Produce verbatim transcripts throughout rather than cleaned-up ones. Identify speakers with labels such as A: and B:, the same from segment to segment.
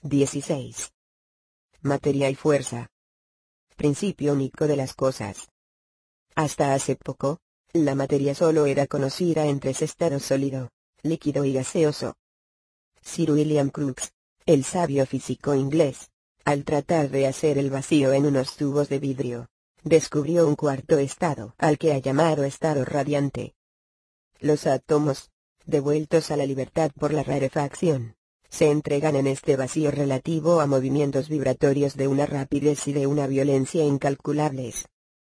A: dieciséis. Materia y fuerza. Principio único de las cosas. Hasta hace poco, la materia solo era conocida en tres estados: sólido, líquido y gaseoso. Sir William Crookes, el sabio físico inglés, al tratar de hacer el vacío en unos tubos de vidrio, descubrió un cuarto estado, al que ha llamado estado radiante. Los átomos, devueltos a la libertad por la rarefacción, se entregan en este vacío relativo a movimientos vibratorios de una rapidez y de una violencia incalculables.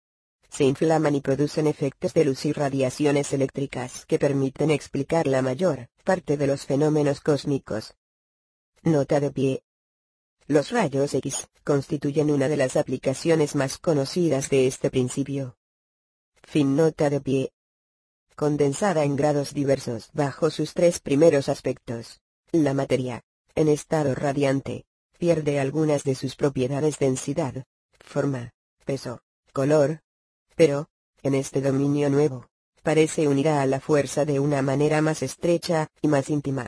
A: Se inflaman y producen efectos de luz y radiaciones eléctricas que permiten explicar la mayor parte de los fenómenos cósmicos. Nota de pie. Los rayos X constituyen una de las aplicaciones más conocidas de este principio. Fin. Nota de pie. Condensada en grados diversos bajo sus tres primeros aspectos, la materia, en estado radiante, pierde algunas de sus propiedades: densidad, forma, peso, color. Pero, en este dominio nuevo, parece unirá a la fuerza de una manera más estrecha y más íntima.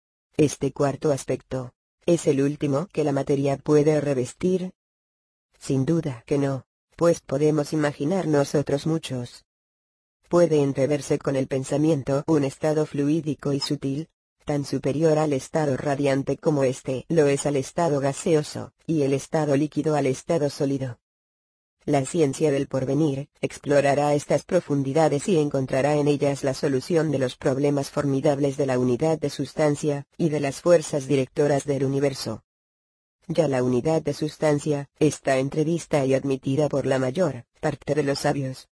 A: Este cuarto aspecto, ¿es el último que la materia puede revestir? Sin duda que no, pues podemos imaginarnos otros muchos. Puede entreverse con el pensamiento un estado fluídico y sutil, tan superior al estado radiante como este lo es al estado gaseoso, y el estado líquido al estado sólido. La ciencia del porvenir explorará estas profundidades y encontrará en ellas la solución de los problemas formidables de la unidad de sustancia y de las fuerzas directoras del universo. Ya la unidad de sustancia está entrevista y admitida por la mayor parte de los sabios.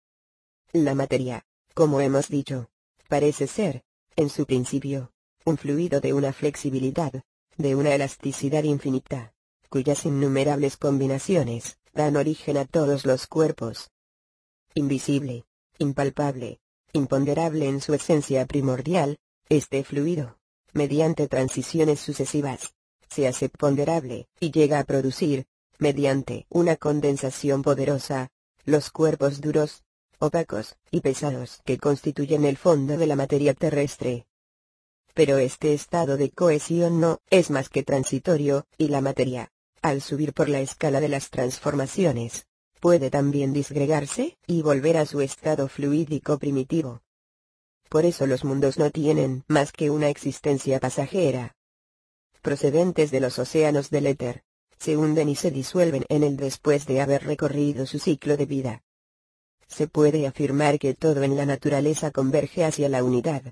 A: La materia, como hemos dicho, parece ser, en su principio, un fluido de una flexibilidad, de una elasticidad infinita, cuyas innumerables combinaciones dan origen a todos los cuerpos. Invisible, impalpable, imponderable en su esencia primordial, este fluido, mediante transiciones sucesivas, se hace ponderable y llega a producir, mediante una condensación poderosa, los cuerpos duros, opacos y pesados que constituyen el fondo de la materia terrestre. Pero este estado de cohesión no es más que transitorio, y la materia, al subir por la escala de las transformaciones, puede también disgregarse y volver a su estado fluídico primitivo. Por eso los mundos no tienen más que una existencia pasajera. Procedentes de los océanos del éter, se hunden y se disuelven en él después de haber recorrido su ciclo de vida. Se puede afirmar que todo en la naturaleza converge hacia la unidad.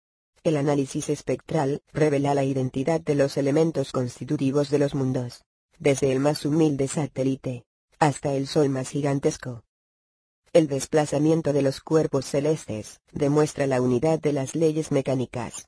A: El análisis espectral revela la identidad de los elementos constitutivos de los mundos, desde el más humilde satélite, hasta el sol más gigantesco. El desplazamiento de los cuerpos celestes demuestra la unidad de las leyes mecánicas.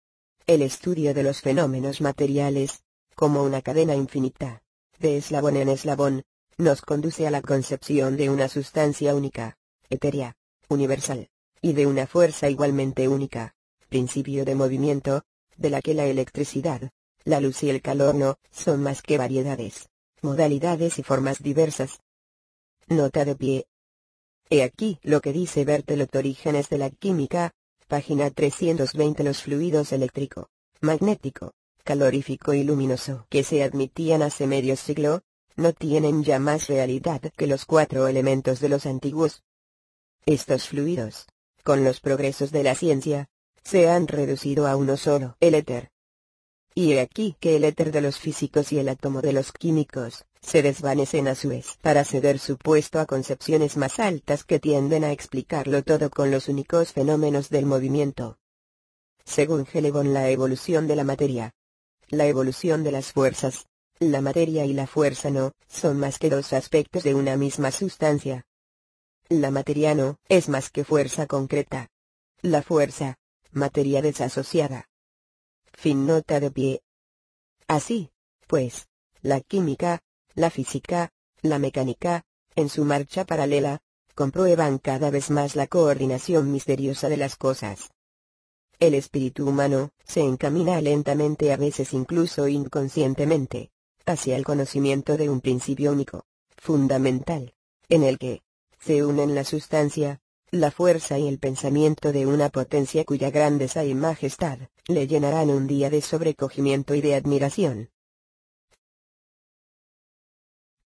A: El estudio de los fenómenos materiales, como una cadena infinita, de eslabón en eslabón, nos conduce a la concepción de una sustancia única, etérea, universal, y de una fuerza igualmente única, principio de movimiento, de la que la electricidad, la luz y el calor no son más que variedades, modalidades y formas diversas. Nota de pie. He aquí lo que dice Berthelot: Orígenes de la química, página trescientos veinte. Los fluidos eléctrico, magnético, calorífico y luminoso que se admitían hace medio siglo, no tienen ya más realidad que los cuatro elementos de los antiguos. Estos fluidos, con los progresos de la ciencia, se han reducido a uno solo, el éter. Y he aquí que el éter de los físicos y el átomo de los químicos se desvanecen a su vez para ceder su puesto a concepciones más altas que tienden a explicarlo todo con los únicos fenómenos del movimiento. Según Gelebon, la evolución de la materia, la evolución de las fuerzas, la materia y la fuerza no son más que dos aspectos de una misma sustancia. La materia no es más que fuerza concreta. La fuerza, materia desasociada. Fin. Nota de pie. Así, pues, la química, la física, la mecánica, en su marcha paralela, comprueban cada vez más la coordinación misteriosa de las cosas. El espíritu humano se encamina lentamente, a veces incluso inconscientemente, hacia el conocimiento de un principio único, fundamental, en el que se unen la sustancia, la fuerza y el pensamiento de una potencia cuya grandeza y majestad le llenarán un día de sobrecogimiento y de admiración.